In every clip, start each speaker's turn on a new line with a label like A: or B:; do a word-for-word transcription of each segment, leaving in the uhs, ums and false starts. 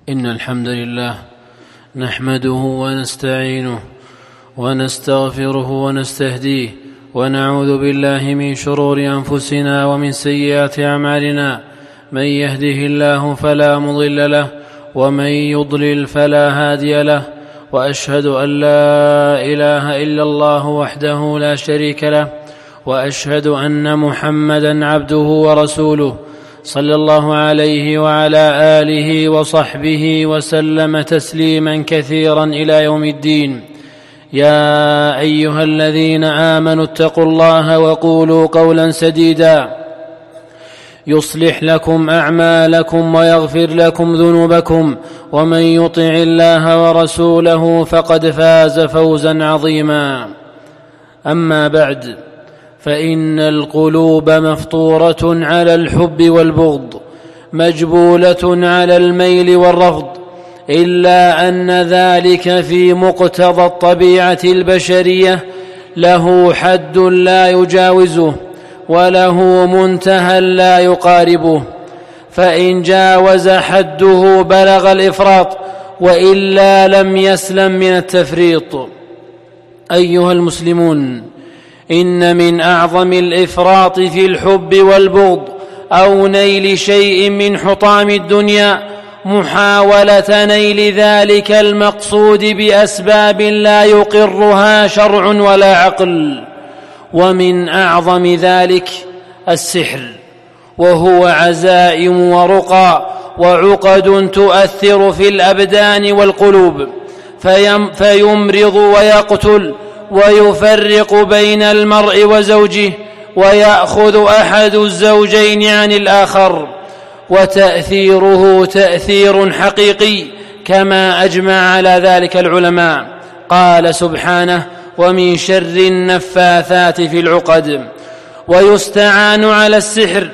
A: إن الحمد لله نحمده ونستعينه ونستغفره ونستهديه ونعوذ بالله من شرور أنفسنا ومن سيئات أعمالنا. من يهده الله فلا مضل له ومن يضلل فلا هادي له، وأشهد أن لا إله إلا الله وحده لا شريك له، وأشهد أن محمدًا عبده ورسوله صلى الله عليه وعلى آله وصحبه وسلم تسليما كثيرا إلى يوم الدين. يا أيها الذين آمنوا اتقوا الله وقولوا قولا سديدا يصلح لكم أعمالكم ويغفر لكم ذنوبكم، ومن يطع الله ورسوله فقد فاز فوزا عظيما. أما بعد، فإن القلوب مفطورة على الحب والبغض، مجبولة على الميل والرفض، إلا أن ذلك في مقتضى الطبيعة البشرية له حد لا يجاوزه، وله منتهى لا يقاربه، فإن جاوز حده بلغ الإفراط، وإلا لم يسلم من التفريط. أيها المسلمون، إن من أعظم الإفراط في الحب والبغض أو نيل شيء من حطام الدنيا محاولة نيل ذلك المقصود بأسباب لا يقرها شرع ولا عقل. ومن أعظم ذلك السحر، وهو عزائم ورقى وعقد تؤثر في الأبدان والقلوب، فيمرض ويقتل ويفرق بين المرء وزوجه، ويأخذ أحد الزوجين عن الآخر، وتأثيره تأثير حقيقي كما أجمع على ذلك العلماء. قال سبحانه: ومن شر النفاثات في العقد. ويستعان على السحر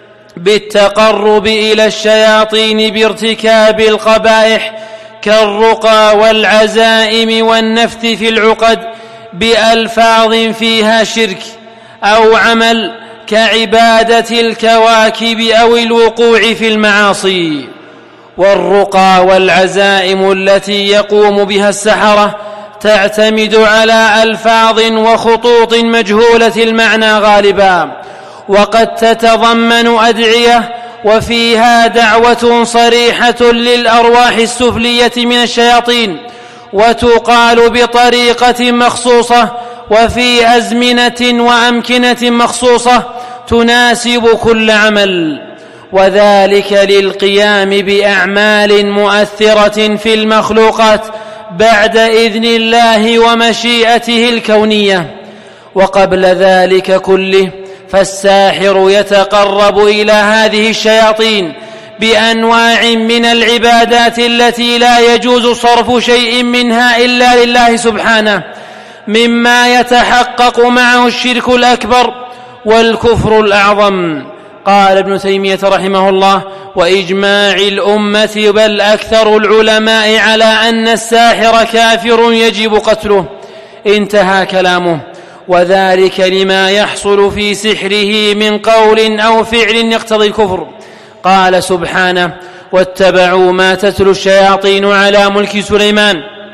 A: بالتقرب إلى الشياطين بارتكاب القبائح كالرقى والعزائم والنفث في العقد بألفاظ فيها شرك أو عمل كعبادة الكواكب أو الوقوع في المعاصي. والرقى والعزائم التي يقوم بها السحرة تعتمد على ألفاظ وخطوط مجهولة المعنى غالبا، وقد تتضمن أدعية وفيها دعوة صريحة للأرواح السفلية من الشياطين، وتقال بطريقة مخصوصة وفي أزمنة وأمكنة مخصوصة تناسب كل عمل، وذلك للقيام بأعمال مؤثرة في المخلوقات بعد إذن الله ومشيئته الكونية. وقبل ذلك كله فالساحر يتقرب إلى هذه الشياطين بأنواع من العبادات التي لا يجوز صرف شيء منها إلا لله سبحانه، مما يتحقق معه الشرك الأكبر والكفر الأعظم. قال ابن تيمية رحمه الله: وإجماع الأمة بل أكثر العلماء على أن الساحر كافر يجب قتله. انتهى كلامه، وذلك لما يحصل في سحره من قول أو فعل يقتضي الكفر. قال سبحانه: واتبعوا ما تتلو الشياطين على ملك سليمان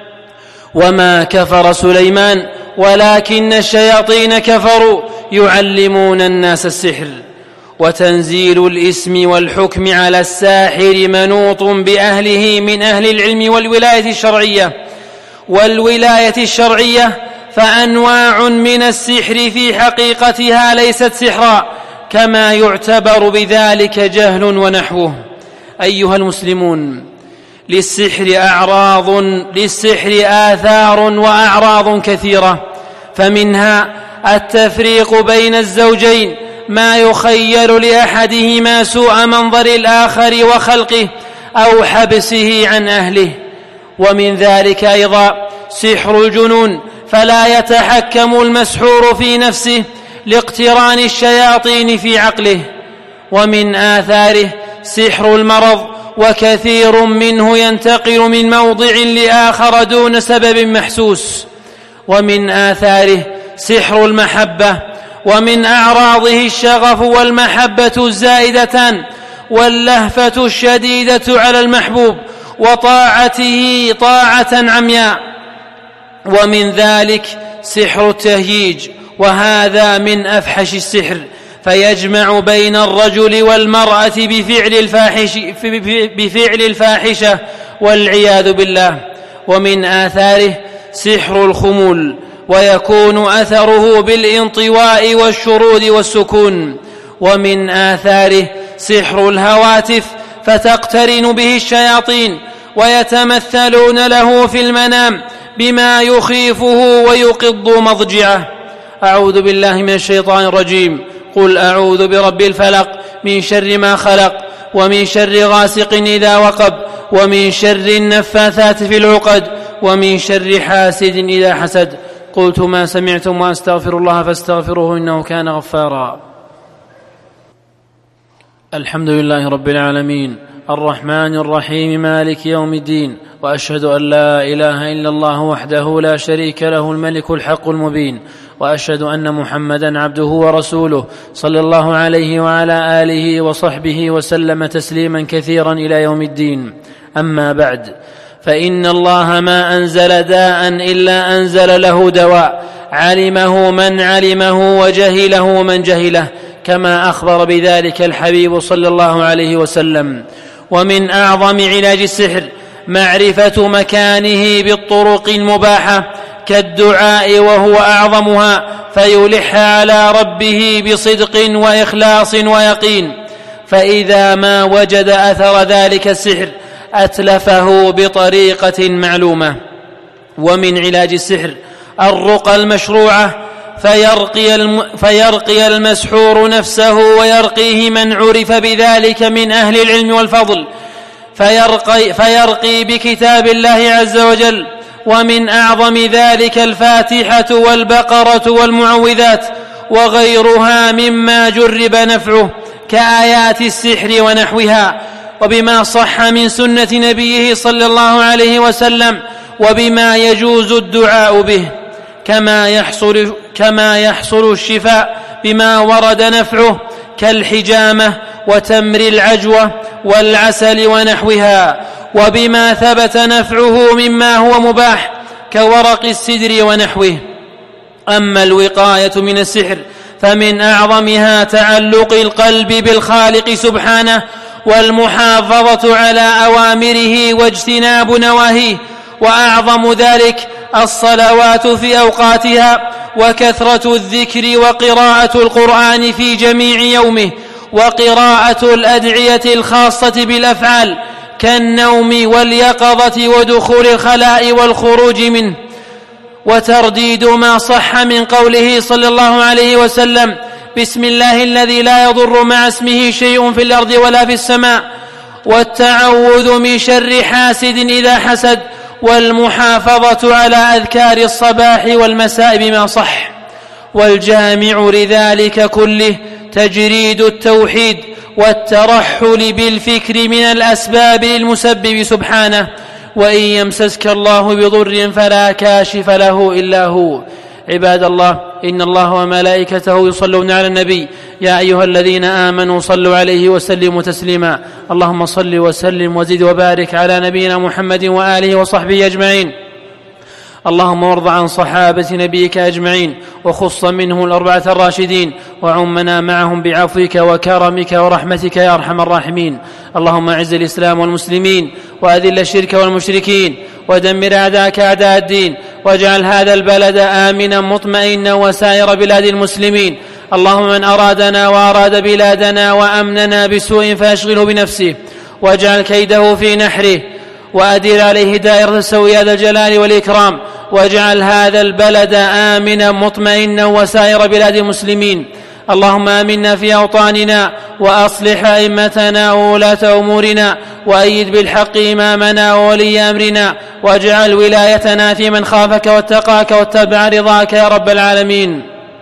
A: وما كفر سليمان ولكن الشياطين كفروا يعلمون الناس السحر. وتنزيل الاسم والحكم على الساحر منوط بأهله من أهل العلم والولاية الشرعية والولاية الشرعية فأنواع من السحر في حقيقتها ليست سحرا، كما يعتبر بذلك جهل ونحوه. أيها المسلمون، للسحر أعراض للسحر آثار وأعراض كثيرة، فمنها التفريق بين الزوجين ما يخيل لأحدهما سوء منظر الآخر وخلقه أو حبسه عن أهله. ومن ذلك أيضا سحر الجنون، فلا يتحكم المسحور في نفسه لاقتران الشياطين في عقله. ومن آثاره سحر المرض، وكثير منه ينتقل من موضع لآخر دون سبب محسوس. ومن آثاره سحر المحبة، ومن أعراضه الشغف والمحبة الزائدتان واللهفة الشديدة على المحبوب،
B: وطاعته طاعة عمياء. ومن ذلك سحر التهييج، وهذا من أفحش السحر، فيجمع بين الرجل والمرأة بفعل الفاحش بفعل الفاحشة والعياذ بالله. ومن آثاره سحر الخمول، ويكون أثره بالانطواء والشرود والسكون. ومن آثاره سحر الهواتف، فتقترن به الشياطين ويتمثلون له في المنام بما يخيفه ويقض مضجعه. أعوذ بالله من الشيطان الرجيم. قل أعوذ برب الفلق من شر ما خلق، ومن شر غاسق إذا وقب، ومن شر النفاثات في العقد، ومن شر حاسد إذا حسد. قلت ما سمعتم وأستغفر الله فاستغفروه إنه كان غفارا. الحمد لله رب العالمين الرحمن الرحيم مالك يوم الدين، وأشهد أن لا إله إلا الله وحده لا شريك له الملك الحق المبين، وأشهد أن محمدا عبده ورسوله صلى الله عليه وعلى آله وصحبه وسلم تسليما كثيرا إلى يوم الدين. أما بعد، فإن الله ما أنزل داء إلا أنزل له دواء، علمه من علمه وجهله من جهله، كما أخبر بذلك الحبيب صلى الله عليه وسلم. ومن أعظم علاج السحر معرفة مكانه بالطرق المباحة كالدعاء، وهو أعظمها، فيلح على ربه بصدق وإخلاص ويقين، فإذا ما وجد أثر ذلك السحر أتلفه بطريقة معلومة. ومن علاج السحر الرقى المشروعة، فيرقي, الم... فيرقي المسحور نفسه ويرقيه من عرف بذلك من أهل العلم والفضل، فيرقي, فيرقي بكتاب الله عز وجل. ومن أعظم ذلك الفاتحة والبقرة والمعوذات وغيرها مما جرب نفعه كآيات السحر ونحوها، وبما صح من سنة نبيه صلى الله عليه وسلم، وبما يجوز الدعاء به، كما يحصل, كما يحصل الشفاء بما ورد نفعه كالحجامة وتمر العجوة والعسل ونحوها، وبما ثبت نفعه مما هو مباح كورق السدر ونحوه. أما الوقاية من السحر فمن أعظمها تعلق القلب بالخالق سبحانه، والمحافظة على أوامره واجتناب نواهيه، وأعظم ذلك الصلوات في أوقاتها، وكثرة الذكر وقراءة القرآن في جميع يومه، وقراءة الأدعية الخاصة بالأفعال كالنوم واليقظة ودخول الخلاء والخروج منه، وترديد ما صح من قوله صلى الله عليه وسلم: بسم الله الذي لا يضر مع اسمه شيء في الأرض ولا في السماء، والتعوذ من شر حاسد إذا حسد، والمحافظة على أذكار الصباح والمساء بما صح. والجامع لذلك كله تجريد التوحيد والترحل بالفكر من الأسباب للمسبب سبحانه. وإن يمسسك الله بضر فلا كاشف له إلا هو. عباد الله، إن الله وملائكته يصلون على النبي، يا أيها الذين آمنوا صلوا عليه وسلموا تسليما. اللهم صل وسلم وزد وبارك على نبينا محمد وآله وصحبه أجمعين. اللهم وارض عن صحابة نبيك أجمعين، وخص منهم الأربعة الراشدين، وعمنا معهم بعفوك وكرمك ورحمتك يا أرحم الراحمين. اللهم أعز الإسلام والمسلمين، وأذل الشرك والمشركين، ودمر أعداءك أعداء الدين، واجعل هذا البلد آمنا مطمئنا وسائر بلاد المسلمين. اللهم من أرادنا وأراد بلادنا وأمننا بسوء فأشغله بنفسه، واجعل كيده في نحره، وأدر عليه دائرة السوء يا ذا الجلال والإكرام، واجعل هذا البلد آمنا مطمئنا وسائر بلاد المسلمين. اللهم آمنا في أوطاننا، وأصلح أئمتنا وولاة أمورنا، وأيد بالحق إمامنا وولي أمرنا، واجعل ولايتنا في من خافك واتقاك واتبع رضاك يا رب العالمين.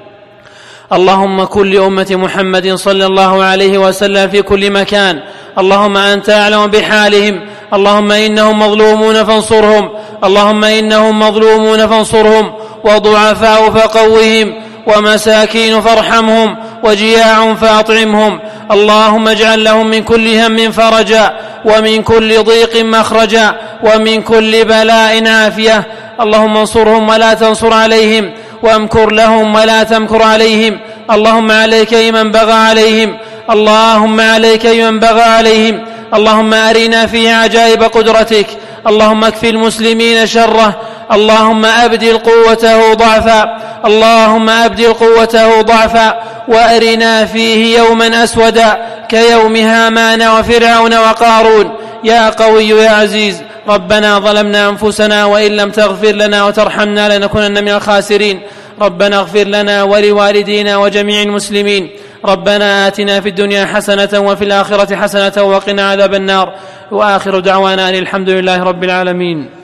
B: اللهم كن لأمة محمد صلى الله عليه وسلم في كل مكان، اللهم أنت أعلم بحالهم، اللهم إنهم مظلومون فانصرهم، اللهم إنهم مظلومون فانصرهم، وضعفاء فقوهم، ومساكين فارحمهم، وجياع فأطعمهم. اللهم اجعل لهم من كل هم فرجا، ومن كل ضيق مخرجا ومن كل بلاء عافية. اللهم انصرهم ولا تنصر عليهم، وامكر لهم ولا تمكر عليهم. اللهم عليك بمن بغى عليهم، اللهم عليك بمن بغى عليهم. اللهم أرنا فيه عجائب قدرتك. اللهم اكفِ المسلمين شره. اللهم أبدل قوته ضعفا، اللهم أبدل قوته ضعفا، وأرنا فيه يوما أسودا كيوم هامان وفرعون وقارون. يا قوي يا عزيز. ربنا ظلمنا أنفسنا وإن لم تغفر لنا وترحمنا لنكونن من الخاسرين. ربنا اغفر لنا ولوالدينا وجميع المسلمين. ربنا آتنا في الدنيا حسنة وفي الآخرة حسنة وقنا عذاب النار. وآخر دعوانا أن الحمد لله رب العالمين.